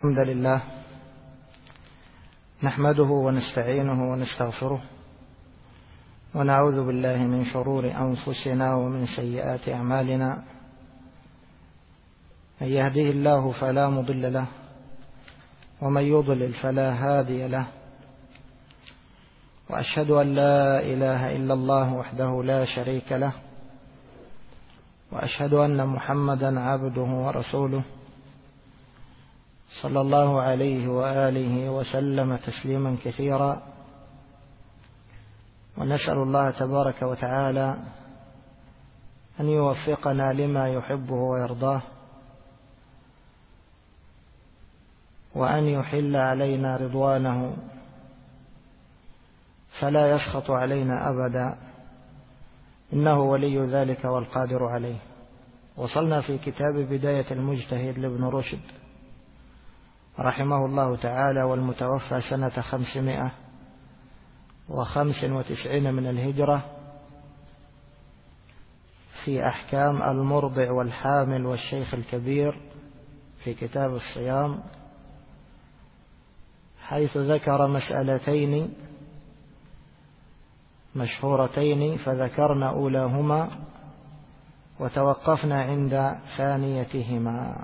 الحمد لله نحمده ونستعينه ونستغفره ونعوذ بالله من شرور أنفسنا ومن سيئات أعمالنا. من يهده الله فلا مضل له ومن يضلل فلا هادي له، وأشهد أن لا إله إلا الله وحده لا شريك له، وأشهد أن محمدا عبده ورسوله صلى الله عليه وآله وسلم تسليما كثيرا. ونسأل الله تبارك وتعالى أن يوفقنا لما يحبه ويرضاه، وأن يحل علينا رضوانه فلا يسخط علينا أبدا، إنه ولي ذلك والقادر عليه. وصلنا في كتاب بداية المجتهد لابن رشد رحمه الله تعالى، والمتوفى سنة 595 من الهجرة، في أحكام المرضع والحامل والشيخ الكبير في كتاب الصيام، حيث ذكر مسألتين مشهورتين فذكرنا أولاهما وتوقفنا عند ثانيتهما.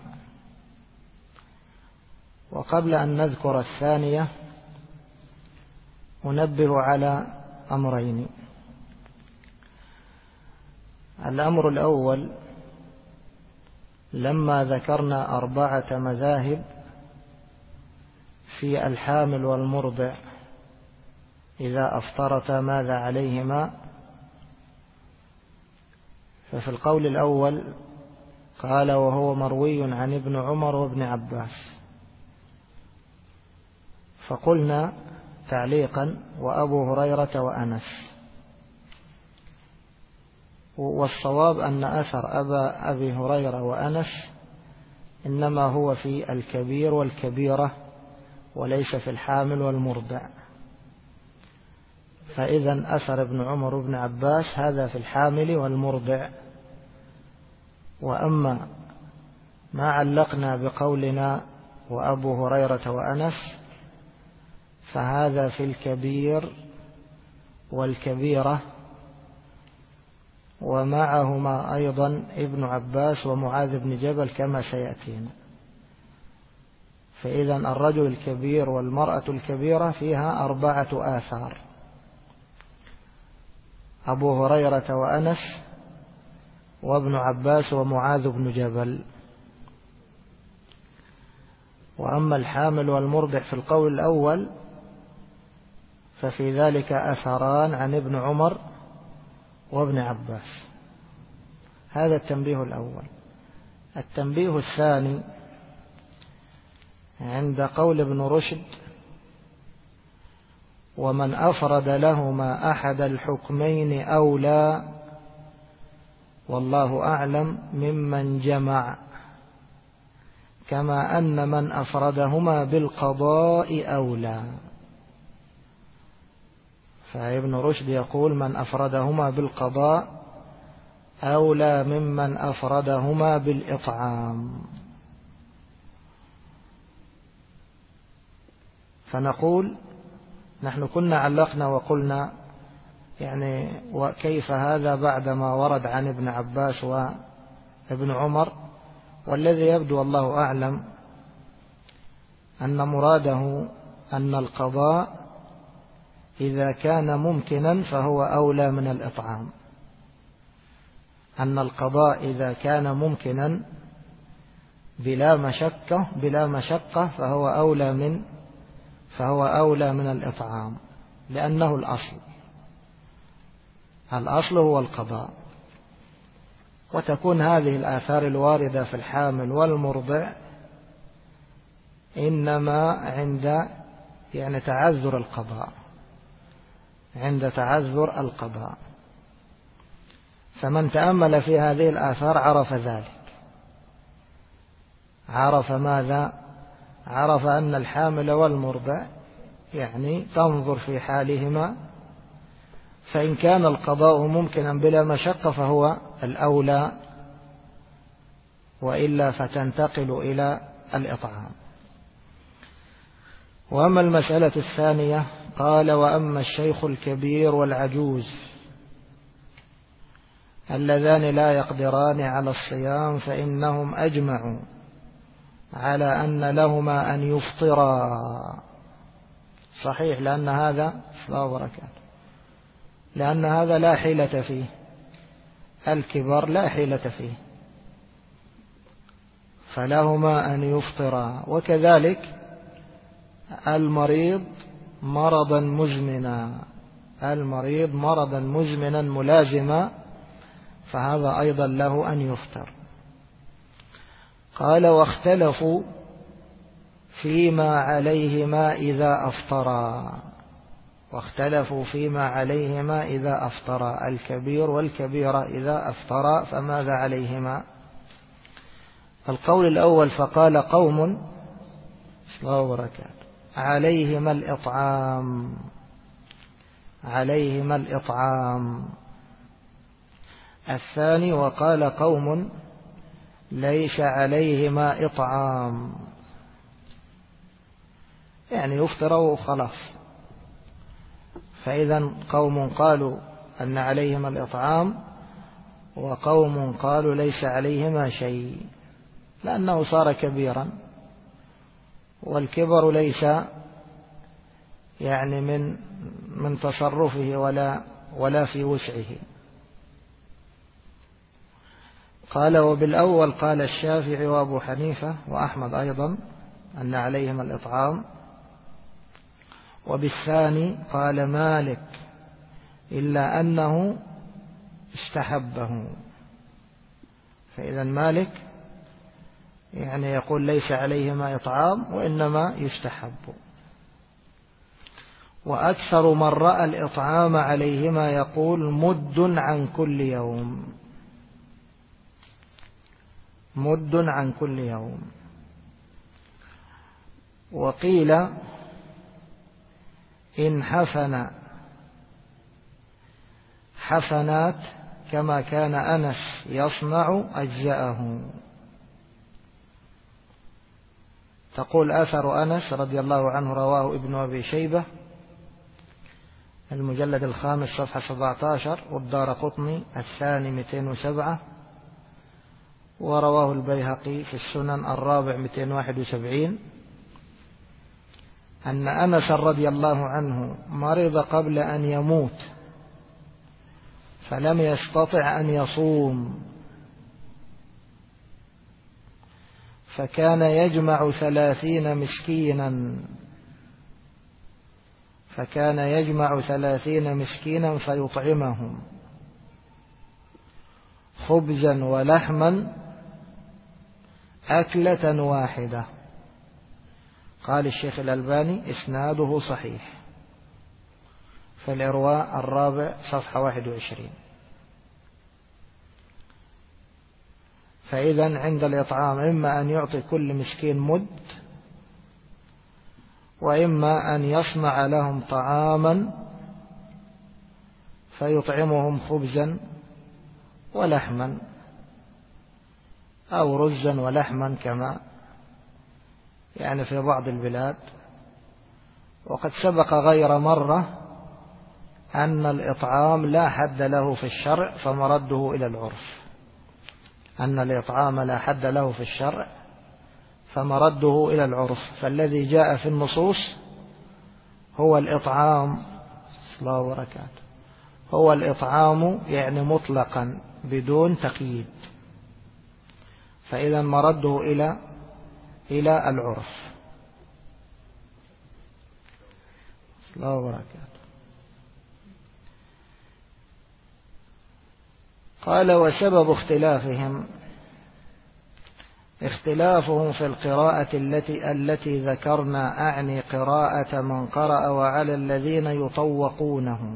وقبل أن نذكر الثانية أنبه على أمرين. الأمر الأول، لما ذكرنا 4 مذاهب في الحامل والمرضع إذا أفطرتا ماذا عليهما، ففي القول الأول قال وهو مروي عن ابن عمر وابن عباس، فقلنا تعليقا وأبو هريرة وأنس. والصواب أن أثر أبي هريرة وأنس إنما هو في الكبير والكبيرة وليس في الحامل والمرضع، فإذا أثر ابن عمر وابن عباس هذا في الحامل والمرضع. وأما ما علقنا بقولنا وأبو هريرة وأنس فهذا في الكبير والكبيرة، ومعهما أيضا ابن عباس ومعاذ بن جبل كما سيأتينا. فإذا الرجل الكبير والمرأة الكبيرة فيها 4 آثار: أبو هريرة وأنس وابن عباس ومعاذ بن جبل. وأما الحامل والمرضع في القول الأول ففي ذلك أثران عن ابن عمر وابن عباس. هذا التنبيه الأول. التنبيه الثاني، عند قول ابن رشد ومن أفرد لهما أحد الحكمين أولى والله أعلم ممن جمع، كما أن من أفردهما بالقضاء أولى. فابن رشد يقول من أفردهما بالقضاء أولى ممن أفردهما بالإطعام. فنقول نحن كنا علقنا وقلنا يعني وكيف هذا بعدما ورد عن ابن عباس وابن عمر، والذي يبدو والله أعلم أن مراده أن القضاء إذا كان ممكنا فهو أولى من الإطعام، أن القضاء إذا كان ممكنا بلا مشقة فهو أولى من الإطعام، لأنه الأصل هو القضاء. وتكون هذه الآثار الواردة في الحامل والمرضع إنما عند تعذر القضاء. فمن تأمل في هذه الآثار عرف ذلك، عرف ماذا؟ عرف أن الحامل والمرضع تنظر في حالهما، فإن كان القضاء ممكنا بلا مشقة فهو الأولى، وإلا فتنتقل إلى الإطعام. وأما المسألة الثانية قال: وأما الشيخ الكبير والعجوز اللذان لا يقدران على الصيام فإنهم أجمعوا على أن لهما أن يفطرا. صحيح، لأن هذا لا حيلة فيه، الكبر لا حيلة فيه، فلهما أن يفطرا. وكذلك المريض مرضا مزمنا ملازما، فهذا أيضا له أن يفطر. قال: واختلفوا فيما عليهما إذا أفطرا، الكبير والكبيرة إذا أفطرا فماذا عليهما؟ القول الأول: فقال قوم عليهما الإطعام. الثاني: وقال قوم ليس عليهما إطعام، يعني يفطروا خلاص. فإذا قوم قالوا أن عليهما الإطعام، وقوم قالوا ليس عليهما شيء، لأنه صار كبيرا، والكبر ليس يعني من تصرفه ولا في وسعه. قال: وبالأول قال الشافعي وأبو حنيفة وأحمد أيضا أن عليهما الإطعام، وبالثاني قال مالك إلا أنه استحبه. فإذا مالك يعني يقول ليس عليهما إطعام وإنما يستحب. وأكثر من رأى الإطعام عليهما يقول مد عن كل يوم. وقيل إن حفن حفنات كما كان أنس يصنع أجزأه. تقول آثر أنس رضي الله عنه رواه ابن أبي شيبة المجلد 5 صفحة 17، والدارقطني الثاني 207، ورواه البيهقي في السنن 4 271 أن أنس رضي الله عنه مرض قبل أن يموت فلم يستطع أن يصوم، فكان يجمع 30 مسكينا فيطعمهم خبزا ولحما أكلة واحدة. قال الشيخ الألباني إسناده صحيح في الإرواء 4 صفحة 21. فإذا عند الإطعام إما أن يعطي كل مسكين مد، وإما أن يصنع لهم طعاما فيطعمهم خبزا ولحما أو رزا ولحما كما يعني في بعض البلاد. وقد سبق غير مرة أن الإطعام لا حد له في الشرع فمرده إلى العرف، فمرده إلى العرف. فالذي جاء في النصوص هو الإطعام هو الإطعام يعني مطلقا بدون تقييد، فإذا مرده إلى العرف. الله وبركاته. قال: وسبب اختلافهم في القراءة التي ذكرنا، أعني قراءة من قرأ وعلى الذين يطوقونه.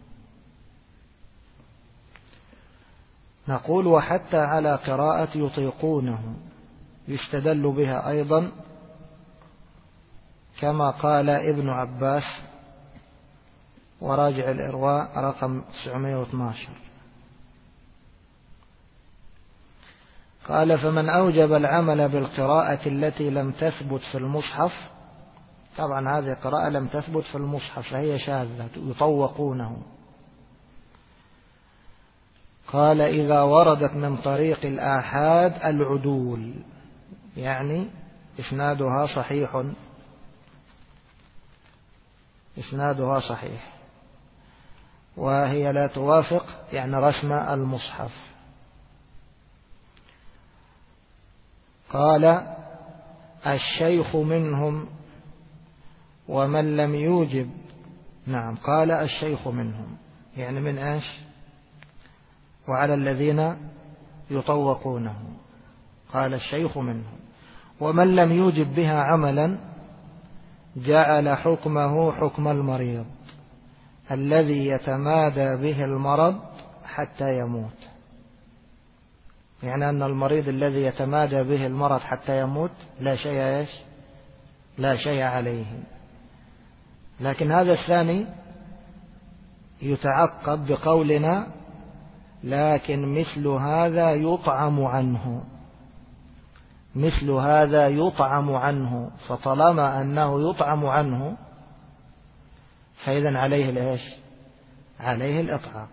نقول: وحتى على قراءة يطيقونه يستدل بها أيضا، كما قال ابن عباس، وراجع الإرواء رقم 912. قال: فمن أوجب العمل بالقراءة التي لم تثبت في المصحف طبعا هذه قراءة لم تثبت في المصحف فهي شاذة، يطوقونه. قال إذا وردت من طريق الآحاد العدول، يعني إسنادها صحيح، وهي لا توافق يعني رسم المصحف. قال الشيخ منهم ومن لم يوجب. نعم، قال الشيخ منهم يعني من ايش؟ وعلى الذين يطوقونه. قال الشيخ منهم ومن لم يوجب بها عملا جعل حكمه حكم المريض الذي يتمادى به المرض حتى يموت. يعني أن المريض الذي يتمادى به المرض حتى يموت لا شيء عليه. لكن هذا الثاني يتعقب بقولنا لكن مثل هذا يطعم عنه، فطالما أنه يطعم عنه فإذن عليه الإطعام.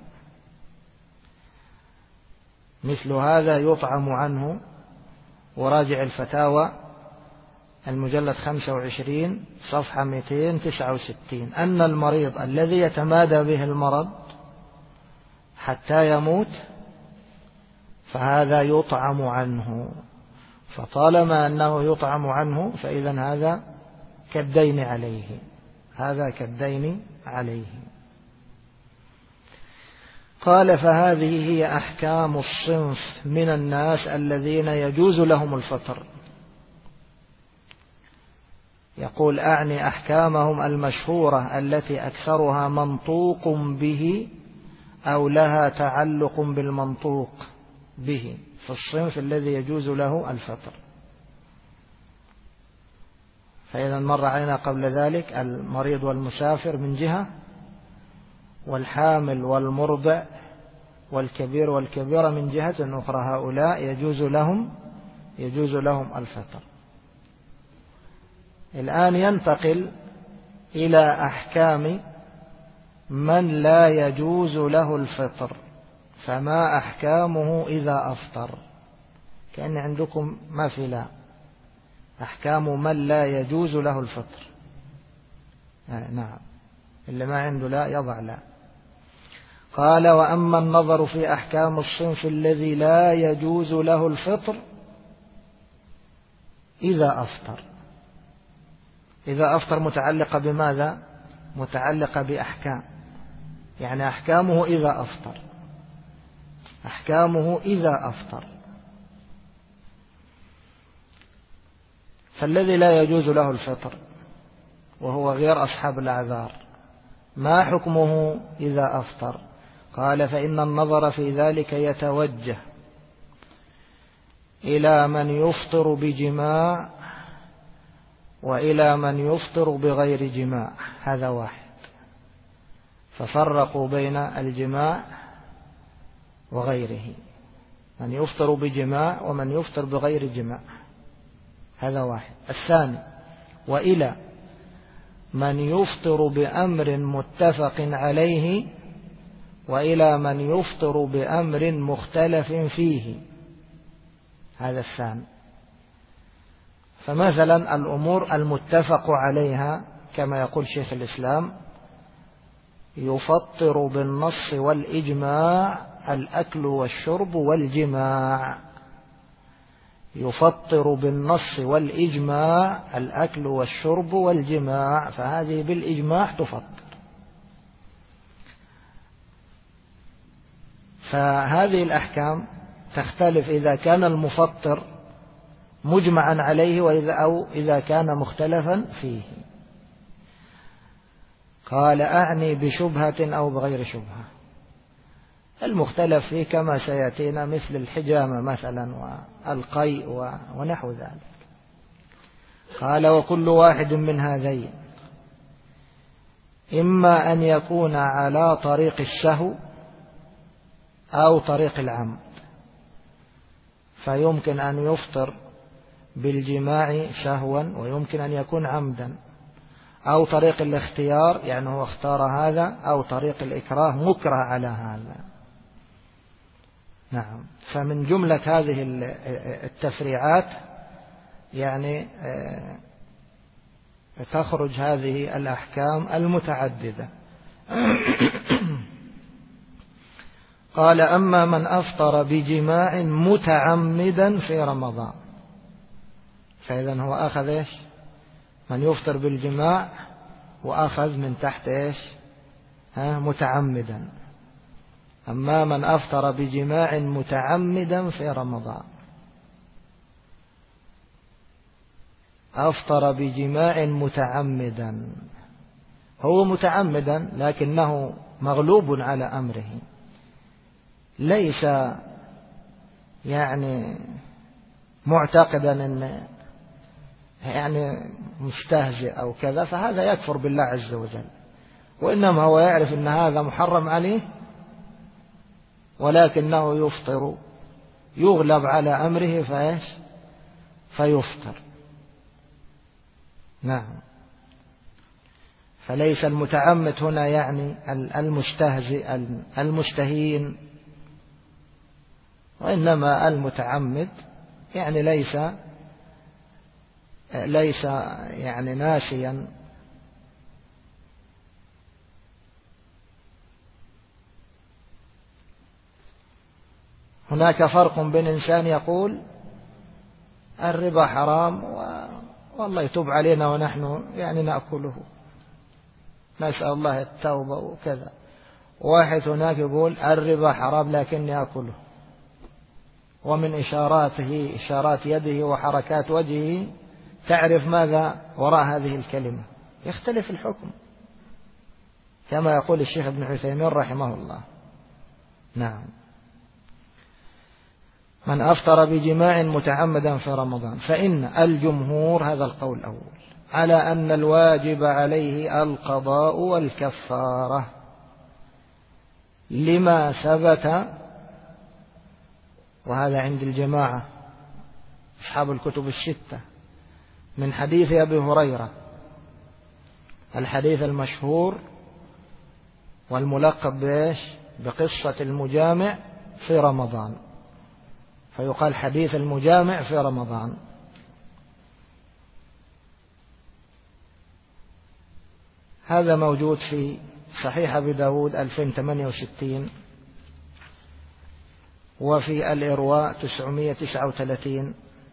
مثل هذا يطعم عنه. وراجع الفتاوى المجلد 25 صفحة 269 أن المريض الذي يتمادى به المرض حتى يموت فهذا يطعم عنه، فطالما أنه يطعم عنه فإذن هذا كالدين عليه. قال فهذه هي أحكام الصنف من الناس الذين يجوز لهم الفطر. يقول أعني أحكامهم المشهورة التي أكثرها منطوق به أو لها تعلق بالمنطوق به في الصنف الذي يجوز له الفطر. فإذا مر علينا قبل ذلك المريض والمسافر من جهة، والحامل والمرضع والكبير والكبيرة من جهة أخرى، هؤلاء يجوز لهم الفطر. الآن ينتقل إلى أحكام من لا يجوز له الفطر. فما أحكامه إذا أفطر؟ كأن عندكم ما في لا أحكام من لا يجوز له الفطر. نعم، اللي ما عنده لا يضع لا. قال وأما النظر في أحكام الصنف الذي لا يجوز له الفطر إذا أفطر متعلقة بماذا؟ متعلقة بأحكام، يعني أحكامه إذا أفطر. فالذي لا يجوز له الفطر وهو غير أصحاب الأعذار ما حكمه إذا أفطر؟ قال فإن النظر في ذلك يتوجه إلى من يفطر بجماع وإلى من يفطر بغير جماع، هذا واحد. ففرقوا بين الجماع وغيره، من يفطر بجماع ومن يفطر بغير جماع، هذا واحد. الثاني وإلى من يفطر بأمر متفق عليه وإلى من يفطر بأمر مختلف فيه، هذا الثاني. فمثلا الأمور المتفق عليها كما يقول شيخ الإسلام يفطر بالنص والإجماع الأكل والشرب والجماع، يفطر بالنص والإجماع الأكل والشرب والجماع، فهذه بالإجماع تفطر. فهذه الأحكام تختلف إذا كان المفطر مجمعا عليه أو إذا كان مختلفا فيه. قال أعني بشبهة أو بغير شبهة. المختلف فيه كما سيأتينا مثل الحجامة مثلا والقيء ونحو ذلك. قال وكل واحد من هذين إما أن يكون على طريق السهو أو طريق العمد، فيمكن أن يفطر بالجماع سهوا ويمكن أن يكون عمدا. أو طريق الاختيار يعني هو اختار هذا، أو طريق الإكراه مكره على هذا. نعم. فمن جملة هذه التفريعات يعني تخرج هذه الأحكام المتعددة. قال: أما من أفطر بجماع متعمدا في رمضان، فإذا هو أخذ إيش؟ من يفطر بالجماع وأخذ من تحت إيش؟ متعمدا. أما من أفطر بجماع متعمدا في رمضان، أفطر بجماع متعمدا، هو متعمدا لكنه مغلوب على أمره، ليس يعني معتقدا أن يعني مستهزئ أو كذا، فهذا يكفر بالله عز وجل، وإنما هو يعرف أن هذا محرم عليه ولكنه يفطر، يغلب على أمره فيفطر. نعم. فليس المتعمد هنا يعني المستهزئ المستهين، وإنما المتعمد يعني ليس يعني ناسيا. هناك فرق بين إنسان يقول الربا حرام والله يتوب علينا ونحن يعني نأكله، نسأل الله التوبة وكذا، واحد هناك يقول الربا حرام لكني أكله، ومن إشاراته إشارات يده وحركات وجهه تعرف ماذا وراء هذه الكلمة، يختلف الحكم كما يقول الشيخ ابن عثيمين رحمه الله. نعم. من أفطر بجماع متعمدا في رمضان، فإن الجمهور، هذا القول الأول، على أن الواجب عليه القضاء والكفارة لما ثبت، وهذا عند الجماعة أصحاب الكتب الستة، من حديث أبي هريرة، الحديث المشهور والملقب بقصة المجامع في رمضان، فيقال حديث المجامع في رمضان. هذا موجود في صحيح أبي داود 2068، وفي الإرواء 939.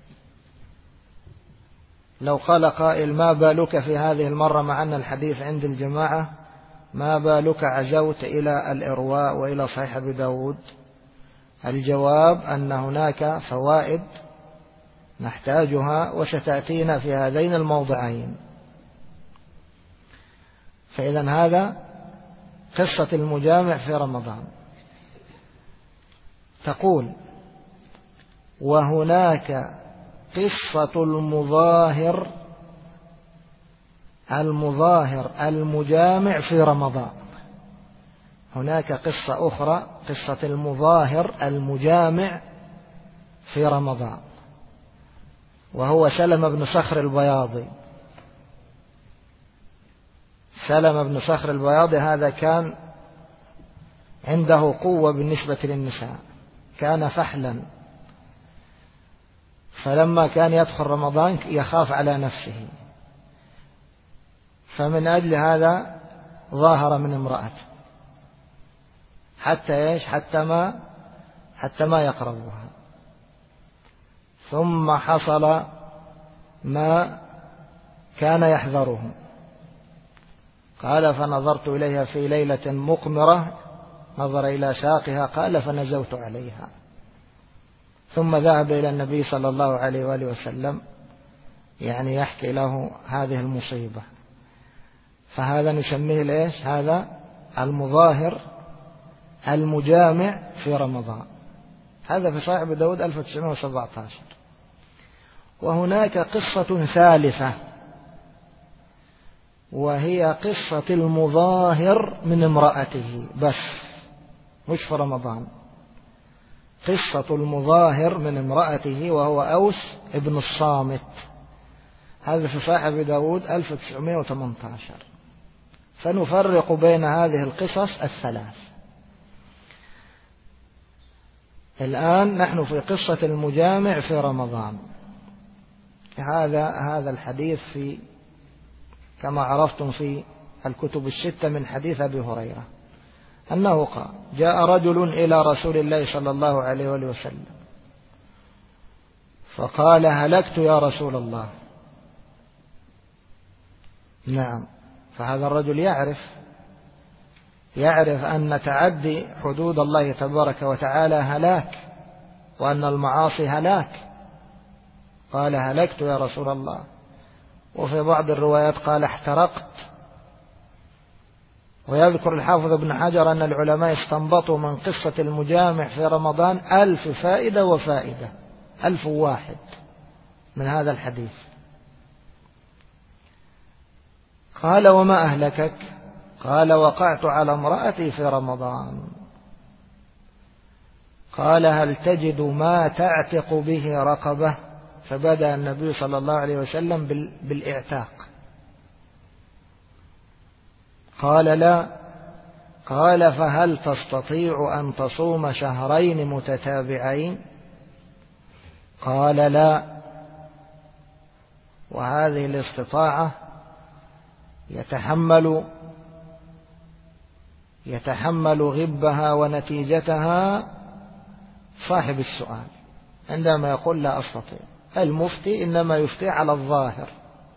لو قال قائل ما بالك في هذه المرة مع أن الحديث عند الجماعة، ما بالك عزوت إلى الإرواء وإلى صحيح أبي داود؟ الجواب أن هناك فوائد نحتاجها وستأتينا في هذين الموضعين. فإذا هذا قصة المجامع في رمضان. تقول: وهناك قصة المظاهر المجامع في رمضان. هناك قصة أخرى، قصة المظاهر المجامع في رمضان، وهو سلمة بن صخر البياضي. سلمة بن صخر البياضي هذا كان عنده قوة بالنسبة للنساء، كان فحلا، فلما كان يدخل رمضان يخاف على نفسه، فمن أجل هذا ظاهر من امرأته حتى ما يقربها. ثم حصل ما كان يحذره. قال: فنظرت إليها في ليلة مقمرة، نظر إلى ساقها، قال: فنزوت عليها. ثم ذهب إلى النبي صلى الله عليه وآله وسلم يعني يحكي له هذه المصيبة. فهذا نسميه هذا المظاهر المجامع في رمضان. هذا في صحيح أبي داود 1917. وهناك قصة ثالثة، وهي قصة المظاهر من امرأته، بس مش في رمضان. قصة المظاهر من امرأته، وهو أوس ابن الصامت هذا في صحيح أبي داود 1918. فنفرق بين هذه القصص الثلاث. الآن نحن في قصة المجامع في رمضان. هذا الحديث في كما عرفتم في الكتب الستة من حديث أبي هريرة أنه قال: جاء رجل إلى رسول الله صلى الله عليه وسلم فقال: هلكت يا رسول الله. نعم، فهذا الرجل يعرف أن تعدي حدود الله تبارك وتعالى هلاك، وأن المعاصي هلاك. قال: هلكت يا رسول الله. وفي بعض الروايات قال: احترقت. ويذكر الحافظ ابن حجر أن العلماء استنبطوا من قصة المجامع في رمضان 1000 فائدة وفائدة، 1001 من هذا الحديث. قال: وما أهلكك؟ قال: وقعت على امرأتي في رمضان. قال: هل تجد ما تعتق به رقبة؟ فبدأ النبي صلى الله عليه وسلم بالإعتاق. قال: لا. قال: فهل تستطيع أن تصوم شهرين متتابعين؟ قال: لا. وهذه الاستطاعة يتحمل غبها ونتيجتها صاحب السؤال عندما يقول: لا أستطيع. المفتي إنما يفتي على الظاهر،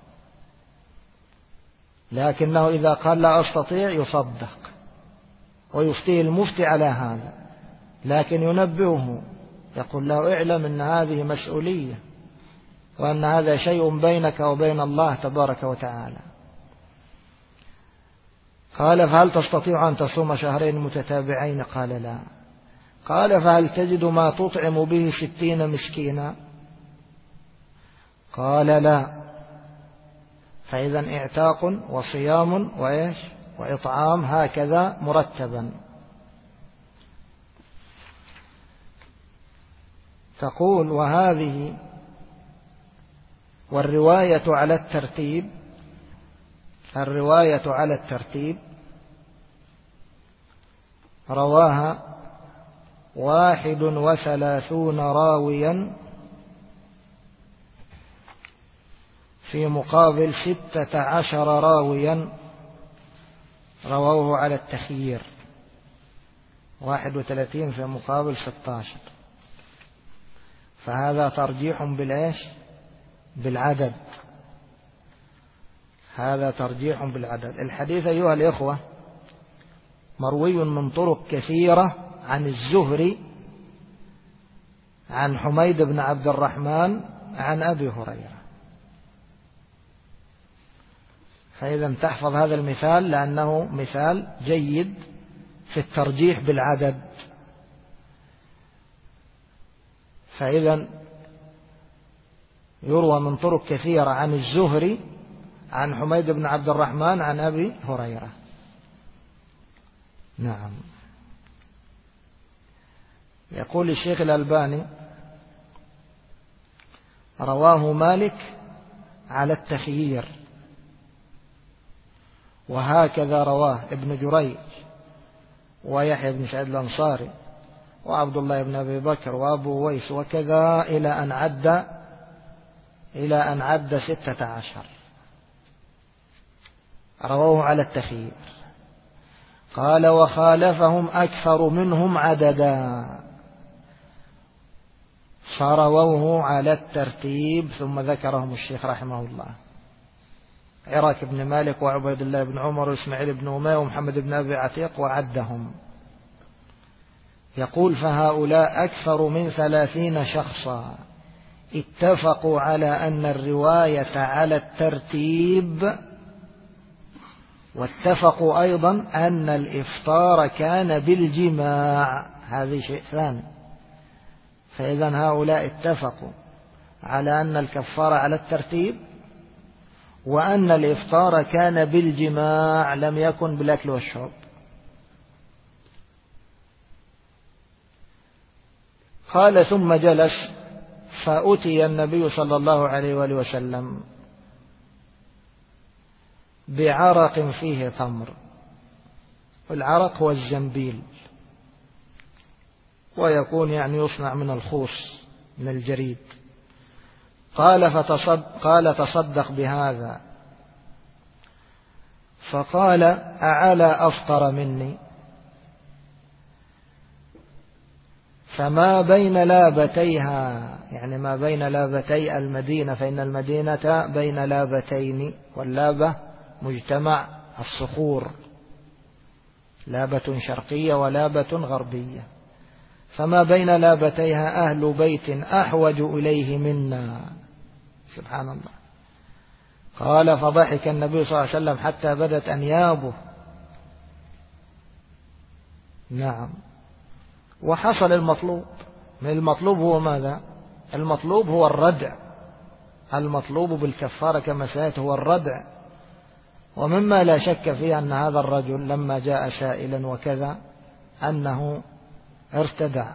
لكنه إذا قال لا أستطيع يصدق ويفتي المفتي على هذا، لكن ينبهه يقول له: اعلم أن هذه مسؤولية، وأن هذا شيء بينك وبين الله تبارك وتعالى. قال: فهل تستطيع أن تصوم شهرين متتابعين؟ قال: لا. قال: فهل تجد ما تطعم به 60 مسكينا؟ قال: لا. فإذا اعتاق وصيام وإطعام هكذا مرتبا. تقول: وهذه والرواية على الترتيب رواها 31 راويا في مقابل 16 راويا رووه على التخيير. 31 في مقابل 16، فهذا ترجيح بالعدد. هذا ترجيح بالعدد. الحديث أيها الإخوة مروي من طرق كثيرة عن الزهري عن حميد بن عبد الرحمن عن أبي هريرة. فإذا تحفظ هذا المثال لأنه مثال جيد في الترجيح بالعدد. فإذا يروى من طرق كثيرة عن الزهري عن حميد بن عبد الرحمن عن أبي هريرة. نعم. يقول الشيخ الألباني: رواه مالك على التخيير، وهكذا رواه ابن جريج ويحيى بن سعيد الأنصاري وعبد الله بن أبي بكر وأبو ويس، وكذا إلى أن عد 16 رواه على التخيير. قال: وخالفهم أكثر منهم عددا فرووه على الترتيب. ثم ذكرهم الشيخ رحمه الله: عراك بن مالك وعبيد الله بن عمر وإسماعيل بن أمية ومحمد بن أبي عتيق وعدهم. يقول: فهؤلاء أكثر من 30 شخصا اتفقوا على أن الرواية على الترتيب، واتفقوا أيضا أن الإفطار كان بالجماع. هذا شيء ثاني. فإذا هؤلاء اتفقوا على أن الكفارة على الترتيب، وأن الإفطار كان بالجماع لم يكن بالأكل والشرب. قال: ثم جلس فأتي النبي صلى الله عليه وآله وسلم بعرق فيه تمر. العرق هو الزنبيل، ويكون يعني يصنع من الخوص من الجريد. قال تصدق بهذا. فقال أعلى أفقر مني؟ فما بين لابتيها، يعني ما بين لابتي المدينة، فإن المدينة بين لابتين، واللابة مجتمع الصخور، لابة شرقية ولابة غربية. فما بين لابتيها أهل بيت أحوج إليه منا. سبحان الله. قال فضحك النبي صلى الله عليه وسلم حتى بدت أنيابه. نعم. وحصل المطلوب. من المطلوب هو ماذا؟ المطلوب هو الردع. المطلوب بالكفارة كما سيأتي هو الردع. ومما لا شك فيه أن هذا الرجل لما جاء سائلا وكذا أنه ارتدع.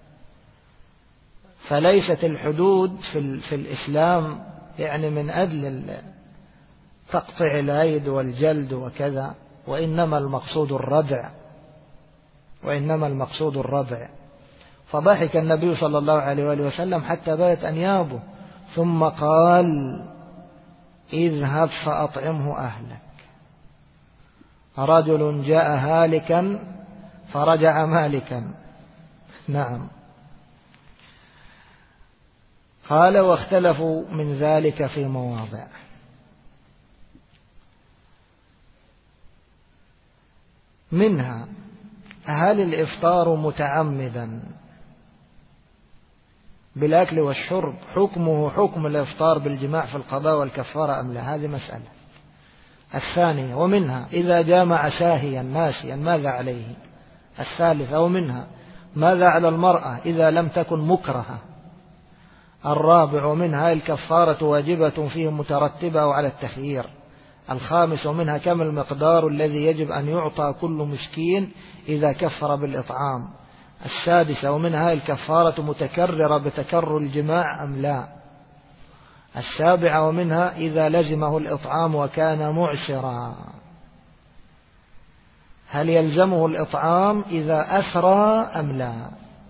فليست الحدود في الإسلام يعني من أجل تقطع الأيد والجلد وكذا، وإنما المقصود الردع. فضحك النبي صلى الله عليه وآله وسلم حتى بدت أنيابه، ثم قال اذهب فأطعمه أهلك. رجل جاء هالكا فرجع مالكا. نعم. قال واختلفوا من ذلك في مواضع. منها هل الإفطار متعمدا بالأكل والشرب حكمه حكم الإفطار بالجماع في القضاء والكفارة أم لا؟ هذه مسألة. الثانية ومنها إذا جامع ساهيا ناسيا ماذا عليه؟ الثالثة ومنها ماذا على المرأة إذا لم تكن مكرهة؟ الرابع ومنها الكفارة واجبة فيه مترتبة على التخيير. الخامس ومنها كم المقدار الذي يجب أن يعطى كل مسكين إذا كفر بالإطعام. السادسة ومنها الكفارة متكررة بتكرر الجماع أم لا. السابعة ومنها إذا لزمه الإطعام وكان معسرا، هل يلزمه الإطعام إذا أثرى أم لا؟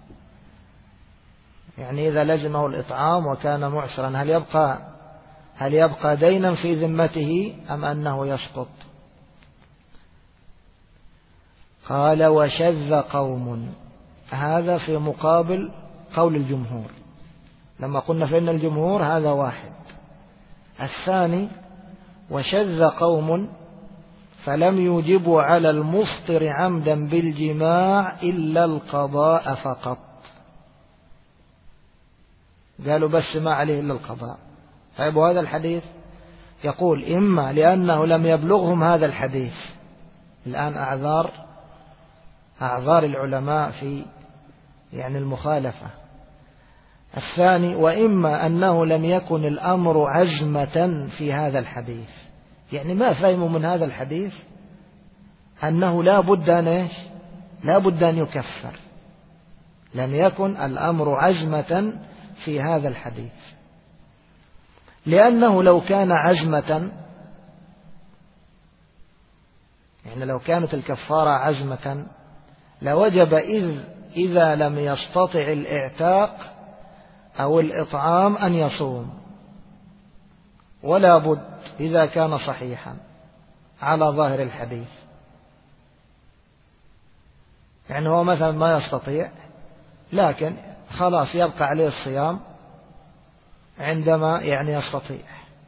يعني إذا لزمه الإطعام وكان معسرا هل يبقى دينا في ذمته أم أنه يسقط؟ قال وشذ قوم. هذا في مقابل قول الجمهور. لما قلنا فإن الجمهور هذا واحد. الثاني وشذ قوم فلم يوجبوا على المفطر عمدا بالجماع إلا القضاء فقط. قالوا بس ما عليه إلا القضاء. طيب وهذا الحديث يقول إما لأنه لم يبلغهم هذا الحديث. الآن أعذار العلماء في يعني المخالفة. الثاني وإما أنه لم يكن الأمر عزمة في هذا الحديث، يعني ما فهموا من هذا الحديث أنه لا بد أن يكفر. لم يكن الأمر عزمة في هذا الحديث، لأنه لو كان عزمة، يعني لو كانت الكفارة عزمة لوجب إذا لم يستطع الإعتاق أو الإطعام أن يصوم، ولا بد إذا كان صحيحا على ظاهر الحديث. يعني هو مثلا ما يستطيع لكن خلاص يبقى عليه الصيام عندما يعني يستطيع.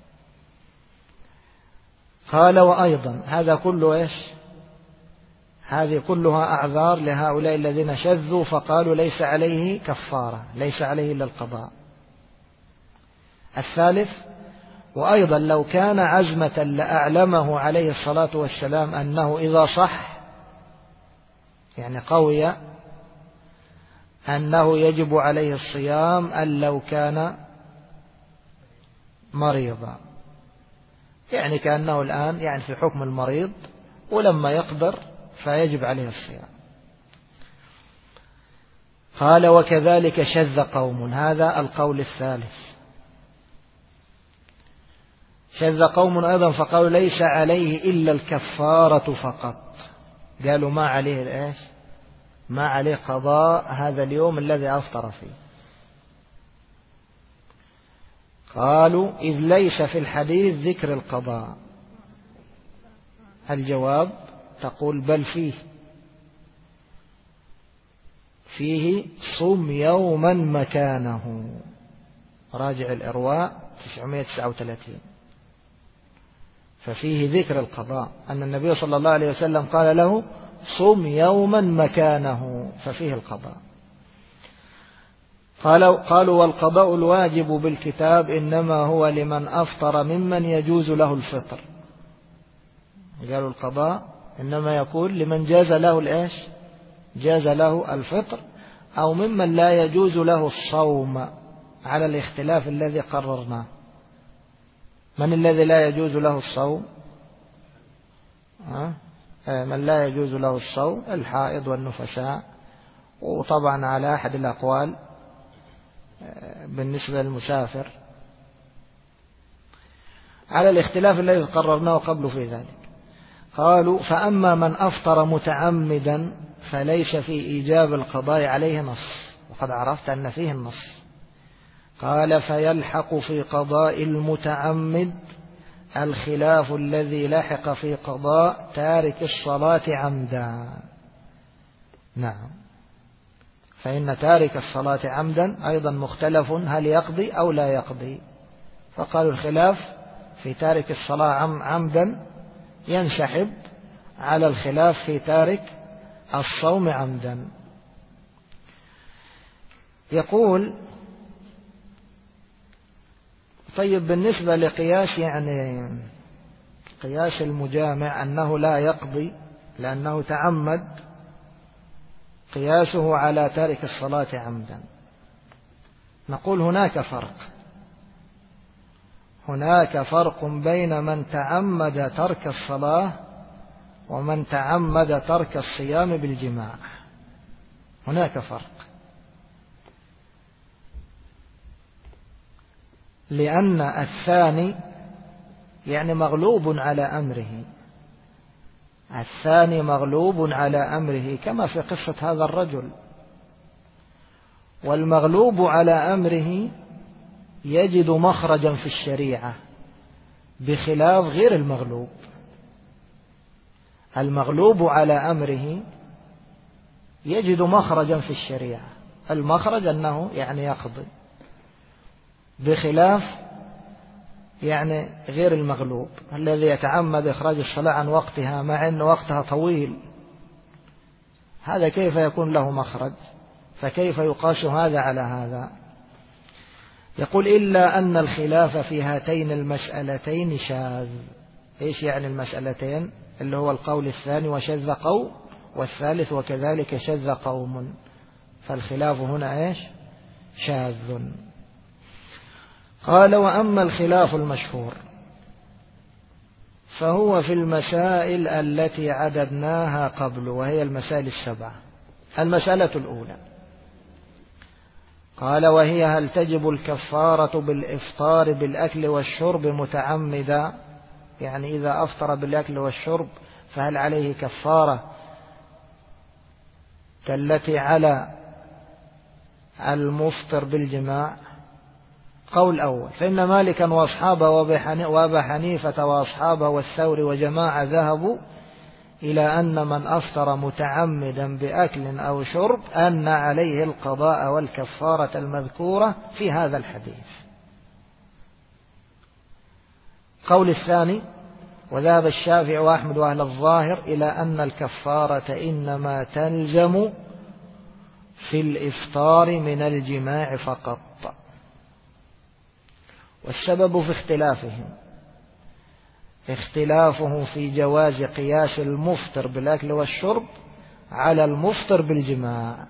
قال وأيضا هذا كله هذه كلها أعذار لهؤلاء الذين شذوا فقالوا ليس عليه كفارة، ليس عليه إلا القضاء. الثالث وأيضا لو كان عزمة لأعلمه عليه الصلاة والسلام أنه إذا صح يعني قوي أنه يجب عليه الصيام أن لو كان مريضا، يعني كأنه الآن يعني في حكم المريض ولما يقدر فيجب عليه الصيام. قال وكذلك شذ قوم. هذا القول الثالث. شذ قوم أيضا فقالوا ليس عليه إلا الكفارة فقط، قالوا ما عليه الإيش؟ ما عليه قضاء هذا اليوم الذي أفطر فيه. قالوا إذ ليس في الحديث ذكر القضاء. الجواب تقول بل فيه صم يوما مكانه، راجع الإرواء 939. ففيه ذكر القضاء، أن النبي صلى الله عليه وسلم قال له صم يوما مكانه، ففيه القضاء. قالوا والقضاء الواجب بالكتاب إنما هو لمن أفطر ممن يجوز له الفطر. قالوا القضاء إنما يكون لمن جاز له الإيش؟ جاز له الفطر، أو ممن لا يجوز له الصوم، على الاختلاف الذي قررناه. من الذي لا يجوز له الصوم؟ من لا يجوز له الصوم الحائض والنفساء. وطبعا على أحد الأقوال بالنسبة للمسافر على الاختلاف الذي قررناه قبل في ذلك. قالوا فأما من أفطر متعمدا فليس في إيجاب القضاء عليه نص، وقد عرفت أن فيه النص. قال فيلحق في قضاء المتعمد الخلاف الذي لحق في قضاء تارك الصلاة عمدا. نعم، فإن تارك الصلاة عمدا أيضا مختلف هل يقضي أو لا يقضي. فقالوا الخلاف في تارك الصلاة عمدا ينسحب على الخلاف في تارك الصوم عمدا. يقول طيب بالنسبة لقياس يعني قياس المجامع أنه لا يقضي لأنه تعمد، قياسه على تارك الصلاة عمدا. نقول هناك فرق بين من تعمد ترك الصلاة ومن تعمد ترك الصيام بالجماع. هناك فرق، لأن الثاني يعني مغلوب على أمره، الثاني مغلوب على أمره كما في قصة هذا الرجل. والمغلوب على أمره يجد مخرجا في الشريعة بخلاف غير المغلوب. المغلوب على أمره يجد مخرجا في الشريعة، المخرج أنه يعني يقضي، بخلاف يعني غير المغلوب الذي يتعمد إخراج الصلاة عن وقتها مع أن وقتها طويل. هذا كيف يكون له مخرج؟ فكيف يقاس هذا على هذا؟ يقول إلا أن الخلاف في هاتين المسألتين شاذ. إيش يعني المسألتين؟ اللي هو القول الثاني وشذ قوم، والثالث وكذلك شذ قوم. فالخلاف هنا إيش؟ شاذ. قال وأما الخلاف المشهور فهو في المسائل التي عددناها قبل، وهي المسائل السبعة. المسألة الأولى قال وهي هل تجب الكفارة بالإفطار بالأكل والشرب متعمدا؟ يعني إذا أفطر بالأكل والشرب فهل عليه كفارة كالتي على المفطر بالجماع؟ قول أول فإن مالكا وأصحابه وأبا حنيفة وأصحابه والثور وجماعة ذهبوا إلى أن من أفطر متعمدا بأكل أو شرب أن عليه القضاء والكفارة المذكورة في هذا الحديث. قول الثاني وذهب الشافعي وأحمد وأهل الظاهر إلى أن الكفارة إنما تلزم في الإفطار من الجماع فقط. والسبب في اختلافهم في جواز قياس المفطر بالأكل والشرب على المفطر بالجماع.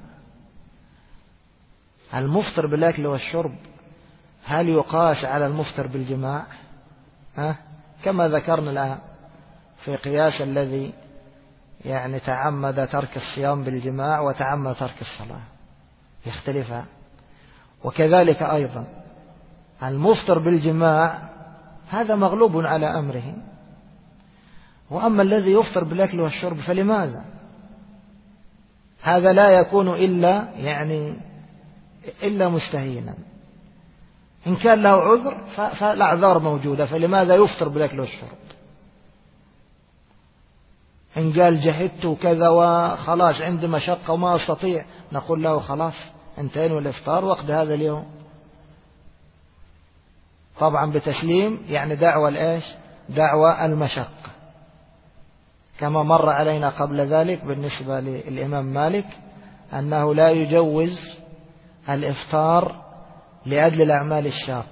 المفطر بالأكل والشرب هل يقاس على المفطر بالجماع؟ كما ذكرنا الآن في قياس الذي يعني تعمد ترك الصيام بالجماع وتعمد ترك الصلاة يختلفان. وكذلك أيضا المفطر بالجماع هذا مغلوب على أمره. وأما الذي يفطر بالأكل والشرب فلماذا؟ هذا لا يكون إلا مستهينا. إن كان له عذر فالأعذار موجودة، فلماذا يفطر بالأكل والشرب؟ إن قال جهدت كذا وخلاص عندي مشقة وما أستطيع، نقول له خلاص انتهينا الإفطار وقت هذا اليوم، طبعا بتسليم دعوة المشقة، كما مر علينا قبل ذلك بالنسبة للإمام مالك أنه لا يجوز الإفطار لأجل الأعمال الشاقة،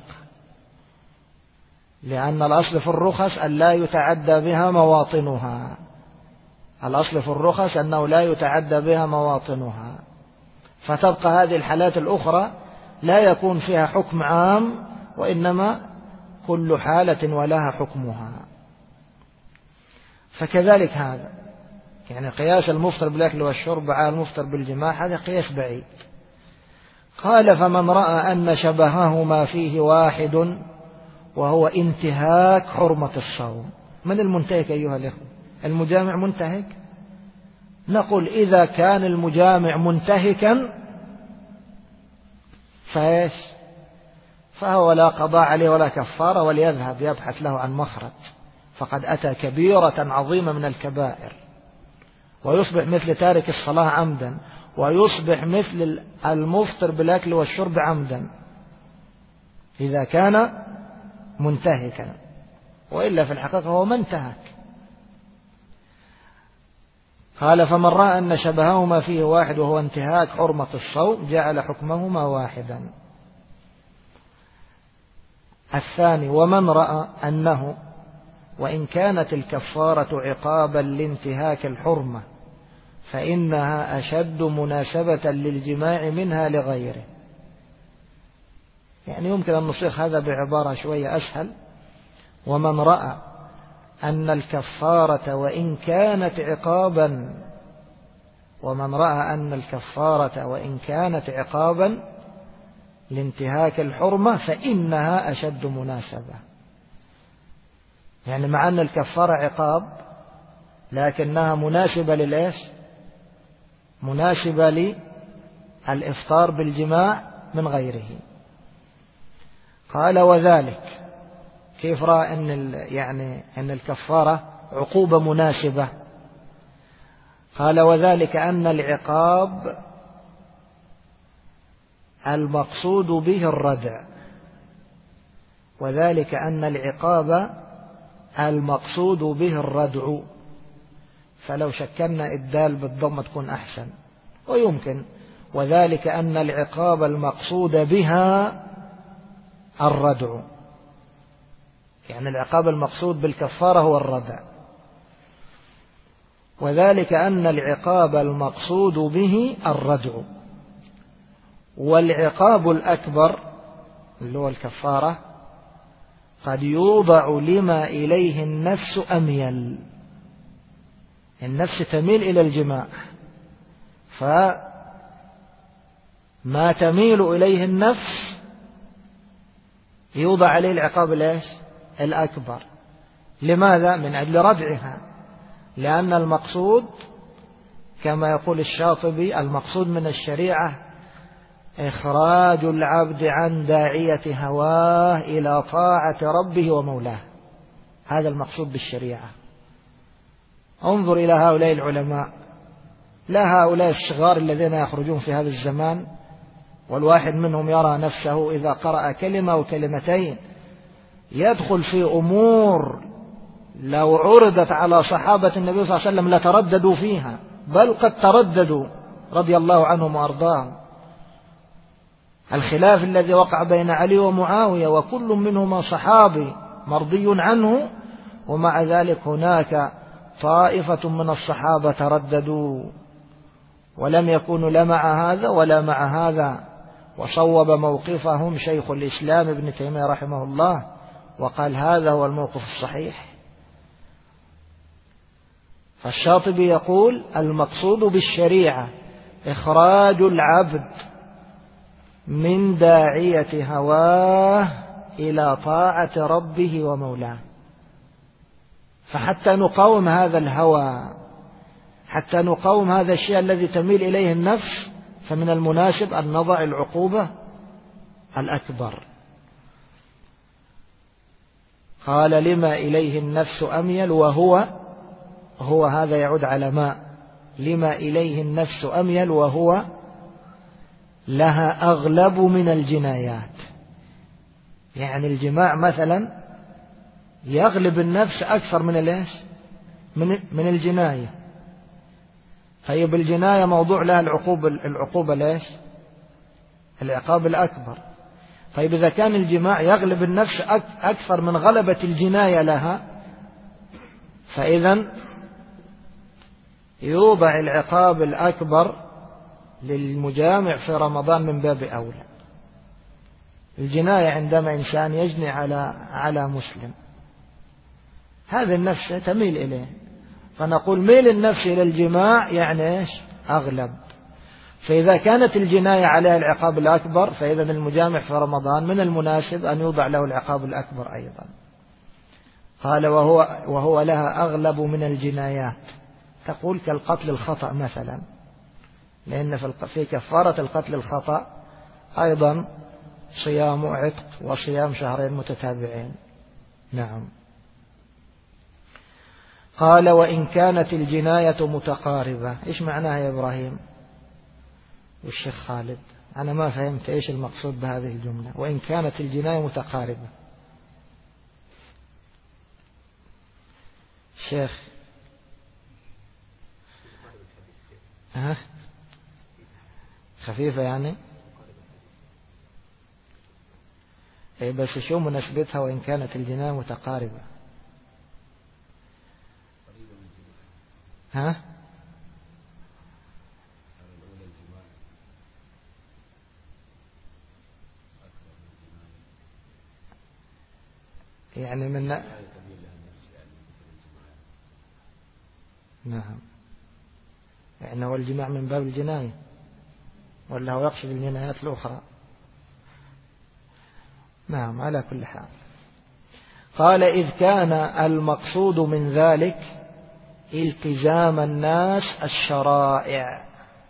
لأن الأصل في الرخص أن لا يتعدى بها مواطنها. الأصل في الرخص أنه لا يتعدى بها مواطنها، فتبقى هذه الحالات الأخرى لا يكون فيها حكم عام، وإنما كل حالة ولها حكمها. فكذلك هذا قياس المفطر بالأكل والشرب على المفطر بالجماع هذا قياس بعيد. قال: فمن رأى أن شبههما فيه واحد وهو انتهاك حرمة الصوم. من المنتهك أيها الأخوة؟ المجامع منتهك؟ نقول إذا كان المجامع منتهكا فهو لا قضاء عليه ولا كفارة، وليذهب يبحث له عن مخرج، فقد أتى كبيرة عظيمة من الكبائر، ويصبح مثل تارك الصلاة عمدا، ويصبح مثل المفطر بالأكل والشرب عمدا إذا كان منتهكا، وإلا في الحقيقة هو ما انتهك. قال: فمن رأى أن شبههما فيه واحد وهو انتهاك حرمة الصوم جعل حكمهما واحدا. الثاني: ومن رأى أنه وإن كانت الكفارة عقابا لانتهاك الحرمة فإنها أشد مناسبة للجماع منها لغيره. يمكن أن نصيغ هذا بعبارة شوية أسهل: ومن رأى أن الكفارة وإن كانت عقابا لانتهاك الحرمة فإنها أشد مناسبة. مع أن الكفارة عقاب لكنها مناسبة مناسبة للإفطار بالجماع من غيره. قال: وذلك كيف رأى أن الكفارة عقوبة مناسبة؟ قال: وذلك أن العقاب المقصود به الردع. وذلك أن العقاب المقصود به الردع، فلو شكلنا الدال بالضمة تكون أحسن. ويمكن وذلك أن العقاب المقصود بها الردع، العقاب المقصود بالكفارة هو الردع. وذلك أن العقاب المقصود به الردع، والعقاب الأكبر اللي هو الكفارة قد يوضع لما إليه النفس أميل. النفس تميل إلى الجماع، فما تميل إليه النفس يوضع عليه العقاب الأكبر. لماذا؟ من أجل ردعها، لأن المقصود كما يقول الشاطبي: المقصود من الشريعة إخراج العبد عن داعية هواه إلى طاعة ربه ومولاه. هذا المقصود بالشريعة. انظر إلى هؤلاء العلماء، لا هؤلاء الصغار الذين يخرجون في هذا الزمان، والواحد منهم يرى نفسه إذا قرأ كلمة أو كلمتين يدخل في أمور لو عرضت على صحابة النبي صلى الله عليه وسلم لترددوا فيها، بل قد ترددوا رضي الله عنهم وأرضاهم. الخلاف الذي وقع بين علي ومعاوية وكل منهما صحابي مرضي عنه، ومع ذلك هناك طائفة من الصحابة ترددوا ولم يكونوا لا مع هذا ولا مع هذا، وصوب موقفهم شيخ الإسلام ابن تيمية رحمه الله وقال هذا هو الموقف الصحيح. فالشاطبي يقول: المقصود بالشريعة إخراج العبد من داعية هواه إلى طاعة ربه ومولاه. فحتى نقاوم هذا الهوى، حتى نقاوم هذا الشيء الذي تميل إليه النفس، فمن المناسب أن نضع العقوبة الأكبر. قال لما إليه النفس أميل، وهو هذا يعود على ما، لما إليه النفس أميل وهو لها أغلب من الجنايات. يعني الجماع مثلا يغلب النفس أكثر من الإيش؟ من الجناية. طيب الجناية موضوع لها العقوبة ليش؟ العقاب الأكبر. طيب إذا كان الجماع يغلب النفس أكثر من غلبة الجناية لها، فإذا يوضع العقاب الأكبر للمجامع في رمضان من باب أولى. الجناية عندما إنسان يجني على مسلم، هذه النفس تميل إليه، فنقول ميل النفس إلى الجماع يعني إيش؟ أغلب. فإذا كانت الجناية عليها العقاب الأكبر، فإذا المجامع في رمضان من المناسب أن يوضع له العقاب الأكبر أيضا. قال وهو لها أغلب من الجنايات. تقول كالقتل الخطأ مثلا، لأن في كفارة القتل الخطأ أيضا صيام عتق وصيام شهرين متتابعين. نعم. قال وإن كانت الجناية متقاربة. إيش معناها يا إبراهيم والشيخ خالد؟ أنا ما فهمت إيش المقصود بهذه الجملة، وإن كانت الجناية متقاربة. شيخ خفيفة يعني؟ إيه بس شو مناسبتها وإن كانت الجناية متقاربة؟ يعني من نعم، يعني هو الجماع من باب الجناية ولا هو يقصد الجنايات الأخرى؟ نعم. على كل حال قال إذ كان المقصود من ذلك التزام الناس الشرائع،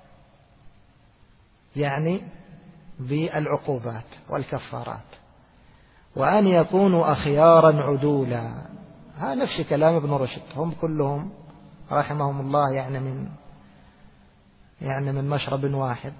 يعني بالعقوبات والكفارات، وأن يكونوا أخيارا عدولا. هذا نفس كلام ابن رشد. هم كلهم رحمهم الله يعني من مشرب واحد.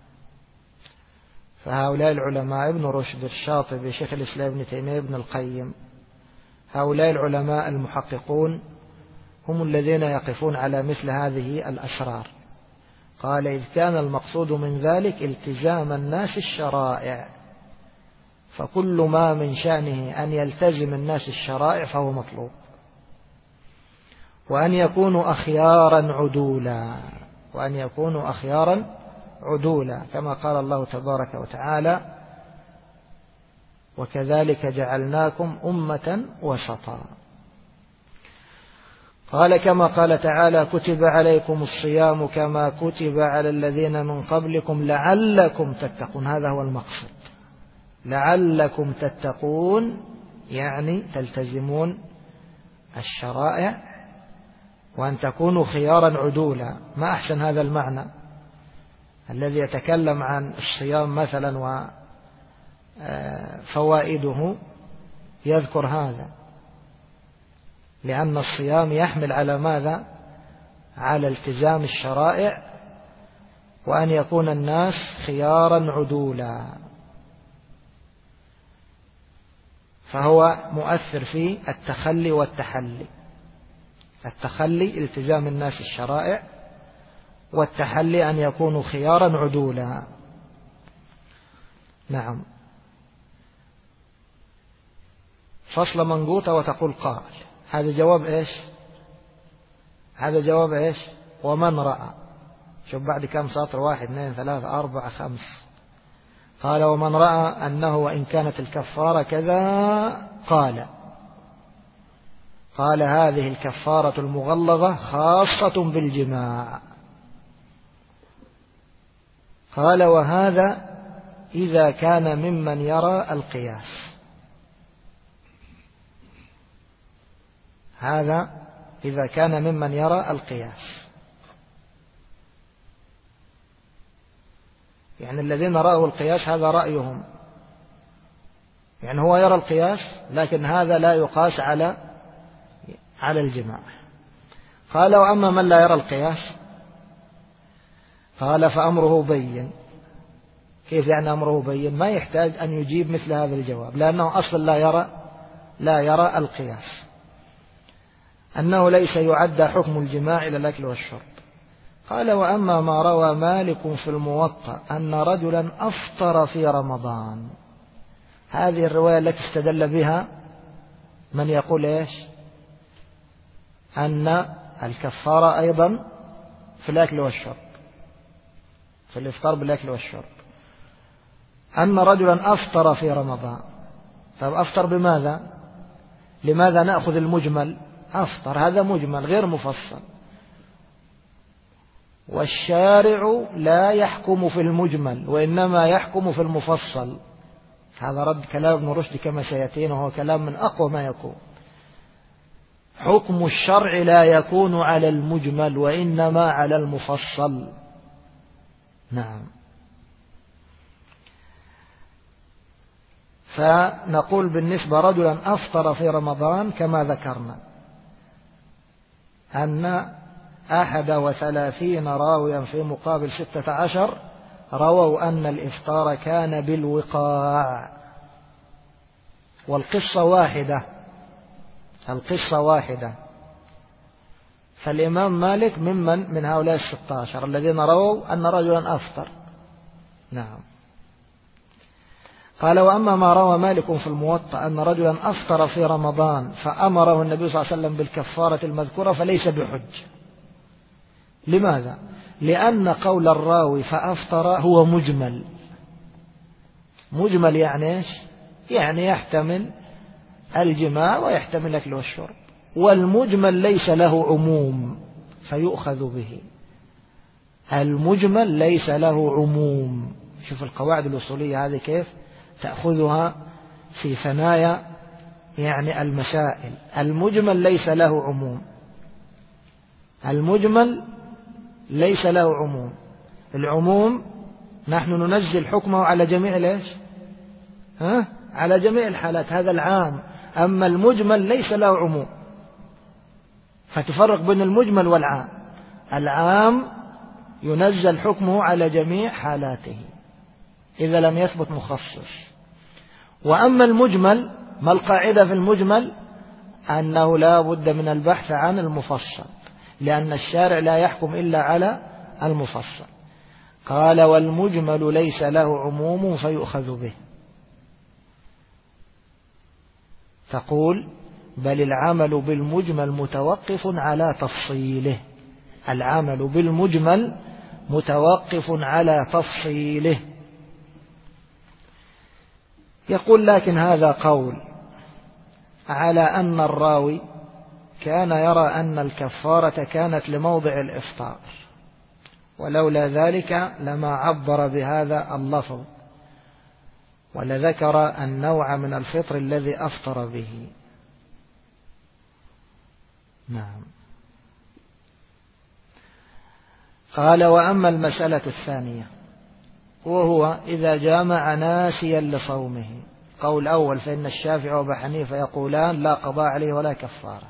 فهؤلاء العلماء ابن رشد، الشاطبي، شيخ الإسلام ابن تيمية، ابن القيم، هؤلاء العلماء المحققون هم الذين يقفون على مثل هذه الأسرار. قال إذ كان المقصود من ذلك التزام الناس الشرائع، فكل ما من شأنه أن يلتزم الناس الشرائع فهو مطلوب، وأن يكونوا أخيارا عدولا، وأن يكونوا أخيارا عدولا، كما قال الله تبارك وتعالى وكذلك جعلناكم أمة وسطا. قال كما قال تعالى كتب عليكم الصيام كما كتب على الذين من قبلكم لعلكم تتقون. هذا هو المقصد، لعلكم تتقون، يعني تلتزمون الشرائع وأن تكونوا خيارا عدولا. ما أحسن هذا المعنى الذي يتكلم عن الصيام مثلا وفوائده، يذكر هذا، لأن الصيام يحمل على ماذا؟ على التزام الشرائع وأن يكون الناس خيارا عدولا، فهو مؤثر في التخلي والتحلي. التخلي التزام الناس الشرائع، والتحلي أن يكونوا خيارا عدولا. نعم. فصل منقوطة وتقول قال. هذا جواب إيش؟ هذا جواب إيش؟ ومن رأى. شوف بعد كم سطر؟ 1 2 3 4 5. قال ومن رأى أنه وإن كانت الكفارة كذا قال هذه الكفارة المغلظة خاصة بالجماع. قال وهذا إذا كان ممن يرى القياس. هذا إذا كان ممن يرى القياس. يعني الذين رأوا القياس هذا رأيهم، يعني هو يرى القياس لكن هذا لا يقاس على الجماع. قال وأما من لا يرى القياس قال فأمره بين. كيف يعني أمره بين؟ ما يحتاج أن يجيب مثل هذا الجواب، لأنه أصلا لا يرى القياس، أنه ليس يعدى حكم الجماع إلى الأكل والشرب. قال وأما ما روى مالك في الموطأ أن رجلا أفطر في رمضان، هذه الرواية التي استدل بها من يقول إيش؟ أن الكفارة أيضا في الأكل والشرب، في الإفطار بالأكل والشرب. أن رجلا أفطر في رمضان، طيب أفطر بماذا؟ لماذا نأخذ المجمل؟ أفطر هذا مجمل غير مفصل، والشارع لا يحكم في المجمل وإنما يحكم في المفصل. هذا رد كلام ابن رشد كما سيأتينا، وهو كلام من أقوى ما يكون. حكم الشرع لا يكون على المجمل وإنما على المفصل. نعم. فنقول بالنسبة رجلا أفطر في رمضان كما ذكرنا أن 31 راويا في مقابل 16 رووا أن الإفطار كان بالوقاع، والقصة واحدة، القصة واحدة. فالإمام مالك من هؤلاء 16 الذين رووا أن رجلا أفطر. نعم. قال وأما ما روى مالك في الموطأ أن رجلا أفطر في رمضان فأمره النبي صلى الله عليه وسلم بالكفارة المذكورة فليس بحج. لماذا؟ لأن قول الراوي فأفطر هو مجمل. مجمل يعني إيش؟ يعني يحتمل الجماع ويحتمل الأكل والشرب، والمجمل ليس له عموم فيؤخذ به. المجمل ليس له عموم. شوف القواعد الأصولية هذه كيف تأخذها في ثنايا يعني المسائل. المجمل ليس له عموم، المجمل ليس له عموم. العموم نحن ننزل حكمه على جميع ليش؟ على جميع الحالات، هذا العام. أما المجمل ليس له عموم، فتفرق بين المجمل والعام. العام ينزل حكمه على جميع حالاته إذا لم يثبت مخصص. وأما المجمل، ما القاعدة في المجمل؟ أنه لا بد من البحث عن المفصل، لأن الشارع لا يحكم إلا على المفصل. قال والمجمل ليس له عموم فيؤخذ به. تقول بل العمل بالمجمل متوقف على تفصيله، العمل بالمجمل متوقف على تفصيله. يقول لكن هذا قول على أن الراوي كان يرى أن الكفارة كانت لموضع الإفطار، ولولا ذلك لما عبر بهذا اللفظ ولذكر النوع من الفطر الذي أفطر به. نعم. قال وأما المسألة الثانية وهو إذا جامع ناسيا لصومه. قول أول فإن الشافعي وأبو حنيفة يقولان لا قضاء عليه ولا كفارة.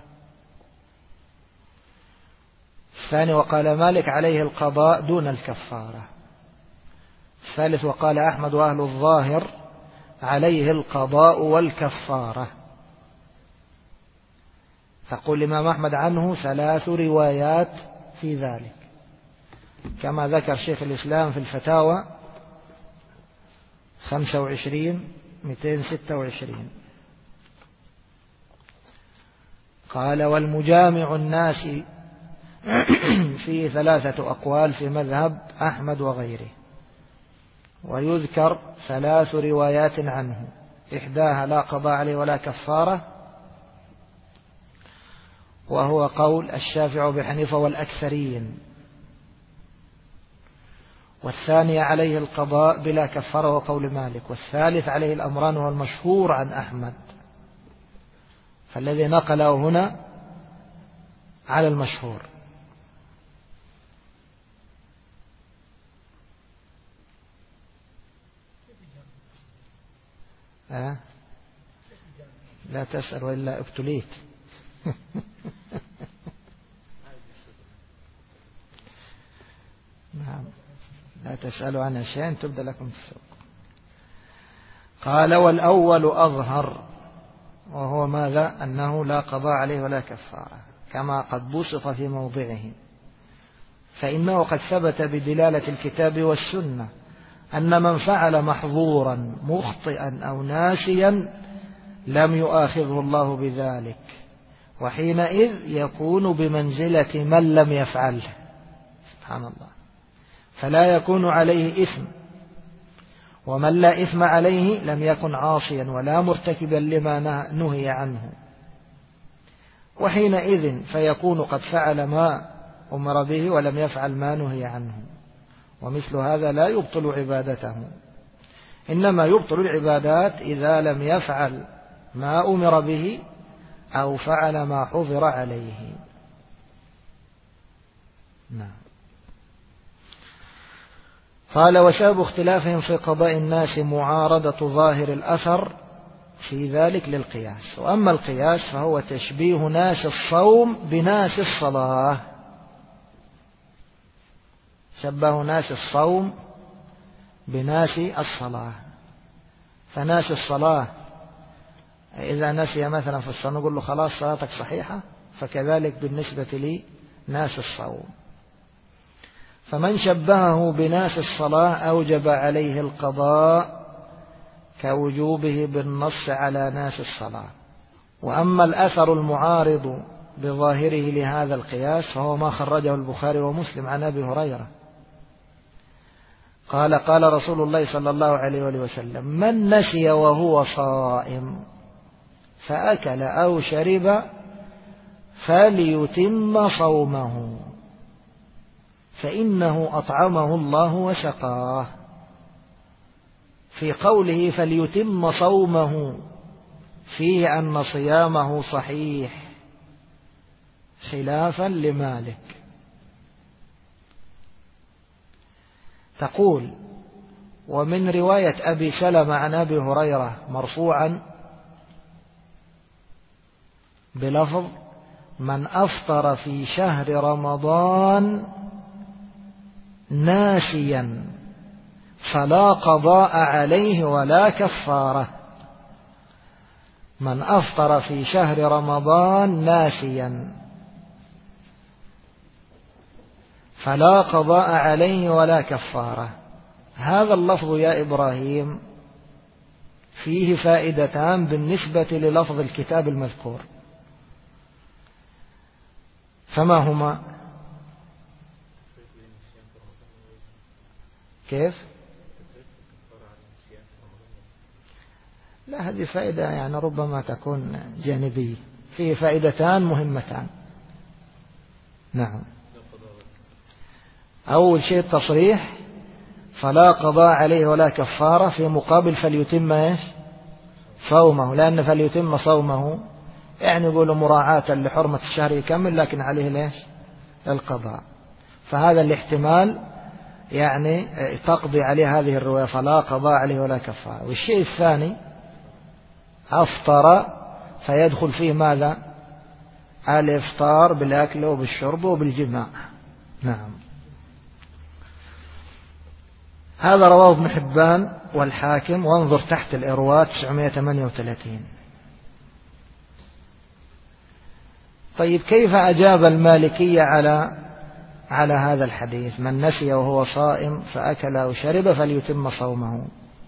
الثاني وقال مالك عليه القضاء دون الكفارة. الثالث وقال أحمد وأهل الظاهر عليه القضاء والكفارة. تقول الإمام أحمد عنه 3 روايات في ذلك، كما ذكر شيخ الإسلام في الفتاوى 25/226. قال والمجامع الناس فيه 3 أقوال في مذهب أحمد وغيره، ويذكر 3 روايات عنه، إحداها لا قضاء عليه ولا كفارة، وهو قول الشافعي وأبي حنيفة والأكثرين، والثانية عليه القضاء بلا كفارة وقول مالك، والثالث عليه الأمران وهو المشهور عن أحمد. فالذي نقله هنا على المشهور. لا تسأل وإلا ابتليت. نعم، لا تسألوا عن شيء تبدأ لكم السوق. قال والأول أظهر، وهو ماذا؟ أنه لا قضاء عليه ولا كفارة كما قد بسط في موضعه، فإنه قد ثبت بدلالة الكتاب والسنة أن من فعل محظورا مخطئا أو ناسيا لم يؤاخذه الله بذلك، وحينئذ يكون بمنزلة من لم يفعله، سبحان الله، فلا يكون عليه إثم، ومن لا إثم عليه لم يكن عاصيا ولا مرتكبا لما نهي عنه، وحينئذ فيكون قد فعل ما أمر به ولم يفعل ما نهي عنه، ومثل هذا لا يبطل عبادته، إنما يبطل العبادات إذا لم يفعل ما أمر به أو فعل ما حظر عليه. نعم. قال وسبب اختلافهم في قضاء الناس معارضة ظاهر الأثر في ذلك للقياس، وأما القياس فهو تشبيه ناس الصوم بناس الصلاة، شبه ناس الصوم بناس الصلاة، فناس الصلاة إذا نسي مثلا في الصلاة نقول له خلاص صلاتك صحيحة، فكذلك بالنسبة لي ناس الصوم، فمن شبهه بناس الصلاة أوجب عليه القضاء كوجوبه بالنص على ناس الصلاة. وأما الأثر المعارض بظاهره لهذا القياس فهو ما خرجه البخاري ومسلم عن أبي هريرة قال قال رسول الله صلى الله عليه وسلم من نسي وهو صائم فأكل أو شرب فليتم صومه فإنه أطعمه الله وسقاه. في قوله فليتم صومه فيه أن صيامه صحيح خلافا لمالك. تقول ومن رواية أبي سلمة عن أبي هريرة مرفوعا بلفظ من أفطر في شهر رمضان ناسيا فلا قضاء عليه ولا كفارة. من أفطر في شهر رمضان ناسيا فلا قضاء عليه ولا كفارة. هذا اللفظ يا إبراهيم فيه فائدتان بالنسبة للفظ الكتاب المذكور، فما هما؟ كيف؟ لا، هذه فائدة يعني ربما تكون جانبية، فيه فائدتان مهمتان. نعم. أول شيء التصريح فلا قضاء عليه ولا كفارة في مقابل فليتم صومه، لأن فليتم صومه يعني يقولوا مراعاة لحرمة الشهر يكمل لكن عليه ليش القضاء، فهذا الاحتمال يعني تقضي عليه هذه الرواية فلا قضاء عليه ولا كفارة. والشيء الثاني أفطر فيدخل فيه ماذا؟ الإفطار بالأكل وبالشرب وبالجماع. نعم. هذا رواه ابن حبان والحاكم، وانظر تحت الإرواء 938. طيب كيف أجاب المالكية على هذا الحديث من نسي وهو صائم فأكل أو شرب فليتم صومه؟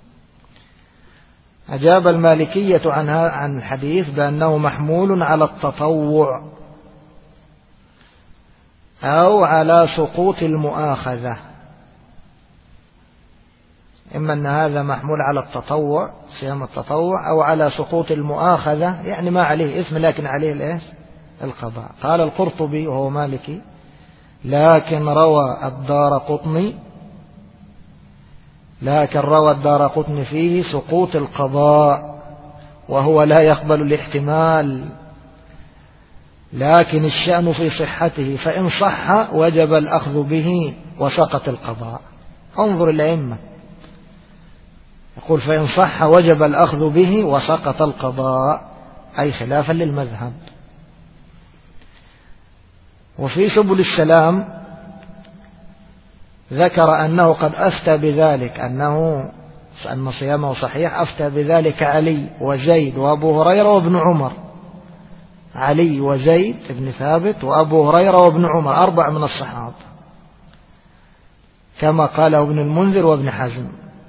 أجاب المالكية عن الحديث بأنه محمول على التطوع أو على سقوط المؤاخذة. إما أن هذا محمول على التطوع صيام التطوع أو على سقوط المؤاخذة، يعني ما عليه إثم لكن عليه القضاء. قال القرطبي وهو مالكي لكن روى الدار قطني فيه سقوط القضاء وهو لا يقبل الاحتمال، لكن الشأن في صحته، فإن صح وجب الأخذ به وسقط القضاء. انظر الأئمة، يقول فإن صح وجب الأخذ به وسقط القضاء، أي خلافا للمذهب. وفي سبل السلام ذكر أنه قد أفتى بذلك، أن صيامه صحيح، أفتى بذلك علي وزيد وأبو هريرة وابن عمر. علي وزيد بن ثابت وأبو هريرة وابن عمر، 4 من الصحابة، كما قاله ابن المنذر وابن حزم.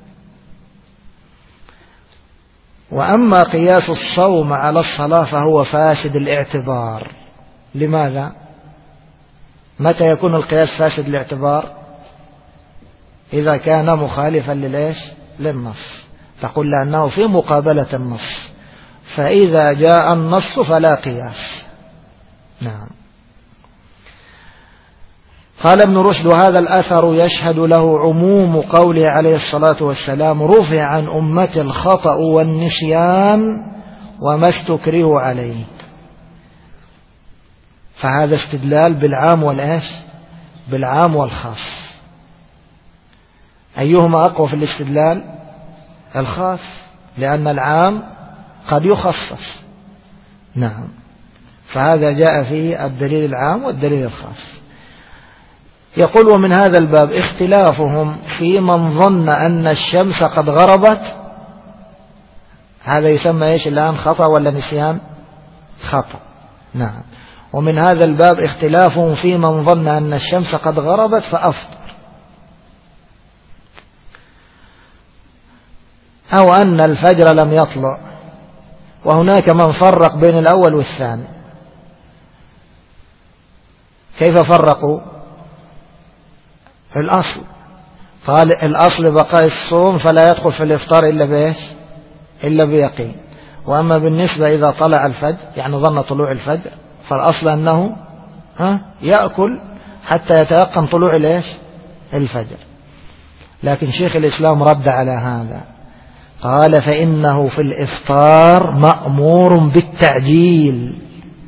وأما قياس الصوم على الصلاة فهو فاسد الاعتبار. لماذا؟ متى يكون القياس فاسد الاعتبار؟ إذا كان مخالفا للنص، تقول لأنه في مقابلة النص، فإذا جاء النص فلا قياس. نعم. قال ابن رشد: وهذا الأثر يشهد له عموم قوله عليه الصلاة والسلام: رفع عن أمة الخطأ والنسيان وما استكرهوا عليه. فهذا استدلال بالعام والخاص. أيهما أقوى في الاستدلال؟ الخاص، لأن العام قد يخصص. نعم. فهذا جاء فيه الدليل العام والدليل الخاص. يقول: ومن هذا الباب اختلافهم في من ظن أن الشمس قد غربت. هذا يسمى الآن خطأ ولا نسيان؟ خطأ. نعم. ومن هذا الباب اختلافهم في من ظن أن الشمس قد غربت فأفطر، أو أن الفجر لم يطلع. وهناك من فرق بين الأول والثاني. كيف فرقوا؟ الأصل قال الأصل بقاء الصوم، فلا يدخل في الإفطار إلا بيقين. وأما بالنسبة إذا طلع الفجر، يعني ظن طلوع الفجر، فالأصل أنه يأكل حتى يتيقن طلوع الفجر. لكن شيخ الإسلام رد على هذا، قال: فإنه في الإفطار مأمور بالتعجيل.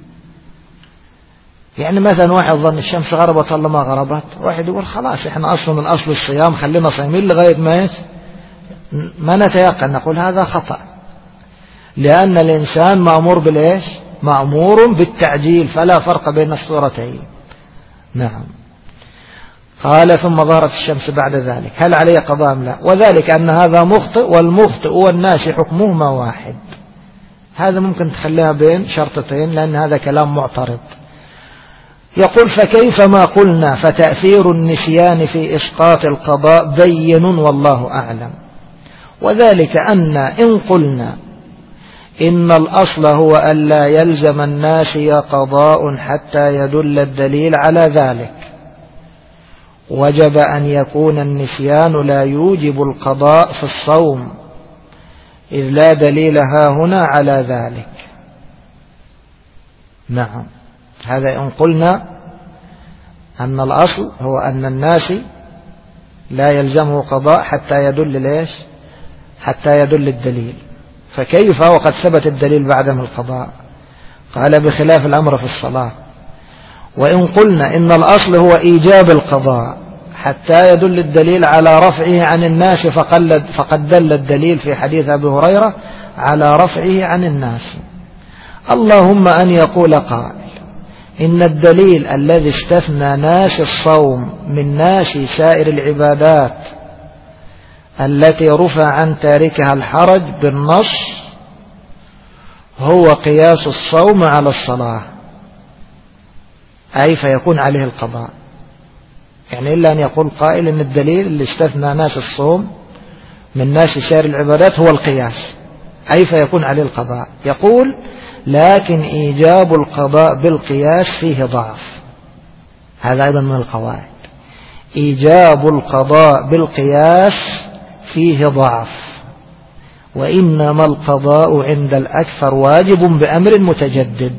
يعني مثلا واحد ظن الشمس غربت ولا ما غربت، واحد يقول خلاص احنا أصلا من أصل الصيام خلينا صايمين لغاية ما نتيقن، نقول هذا خطأ، لأن الإنسان مأمور مأمور بالتعجيل، فلا فرق بين الصورتين. نعم. قال: ثم ظهرت الشمس بعد ذلك، هل عليه قضاء أم لا؟ وذلك أن هذا مخطئ، والمخطئ والناسي حكمهما واحد. هذا ممكن تخليها بين شرطتين، لأن هذا كلام معترض. يقول: فكيف ما قلنا فتأثير النسيان في إسقاط القضاء بين والله أعلم. وذلك إن قلنا إن الأصل هو أن لا يلزم الناسي قضاء حتى يدل الدليل على ذلك، وجب أن يكون النسيان لا يوجب القضاء في الصوم، إذ لا دليل هنا على ذلك. نعم. هذا إن قلنا أن الأصل هو أن الناسي لا يلزمه قضاء حتى يدل الدليل. فكيف وقد ثبت الدليل بعدم القضاء؟ قال: بخلاف الأمر في الصلاة. وإن قلنا إن الأصل هو إيجاب القضاء حتى يدل الدليل على رفعه عن الناس، فقد دل الدليل في حديث أبي هريرة على رفعه عن الناس. اللهم أن يقول قائل: إن الدليل الذي استثنى ناس الصوم من ناس سائر العبادات التي رفع عن تاركها الحرج بالنص هو قياس الصوم على الصلاة، أي فيكون عليه القضاء. يعني إلا أن يقول قائل إن الدليل اللي استثنى ناس الصوم من ناس سائر العبادات هو القياس، أي فيكون عليه القضاء. يقول: لكن إيجاب القضاء بالقياس فيه ضعف. هذا أيضا من القواعد، إيجاب القضاء بالقياس فيه ضعف، وإنما القضاء عند الأكثر واجب بأمر متجدد.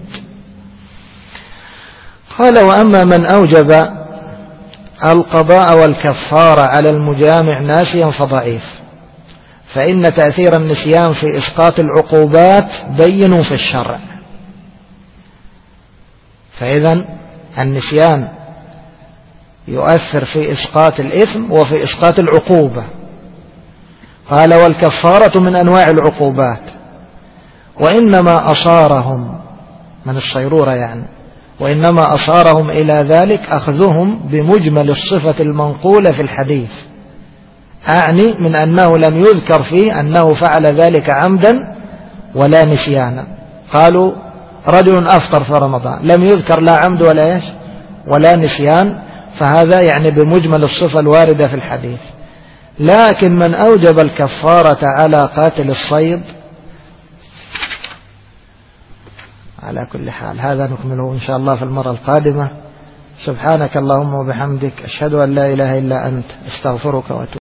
قال: وأما من أوجب القضاء والكفارة على المجامع ناسيا فضعيف، فإن تأثير النسيان في إسقاط العقوبات بين في الشرع. فإذا النسيان يؤثر في إسقاط الإثم وفي إسقاط العقوبة. قال والكفارة من أنواع العقوبات، وإنما أصارهم من الصيرورة يعني، وإنما أصارهم إلى ذلك أخذهم بمجمل الصفة المنقولة في الحديث، أعني من أنه لم يذكر فيه أنه فعل ذلك عمدا ولا نسيانا. قالوا رجل أفطر في رمضان، لم يذكر لا عمد ولا نسيان، فهذا يعني بمجمل الصفة الواردة في الحديث. لكن من أوجب الكفارة على قاتل الصيد، على كل حال هذا نكمله إن شاء الله في المرة القادمة. سبحانك اللهم وبحمدك، أشهد أن لا إله إلا أنت، استغفرك وأتوب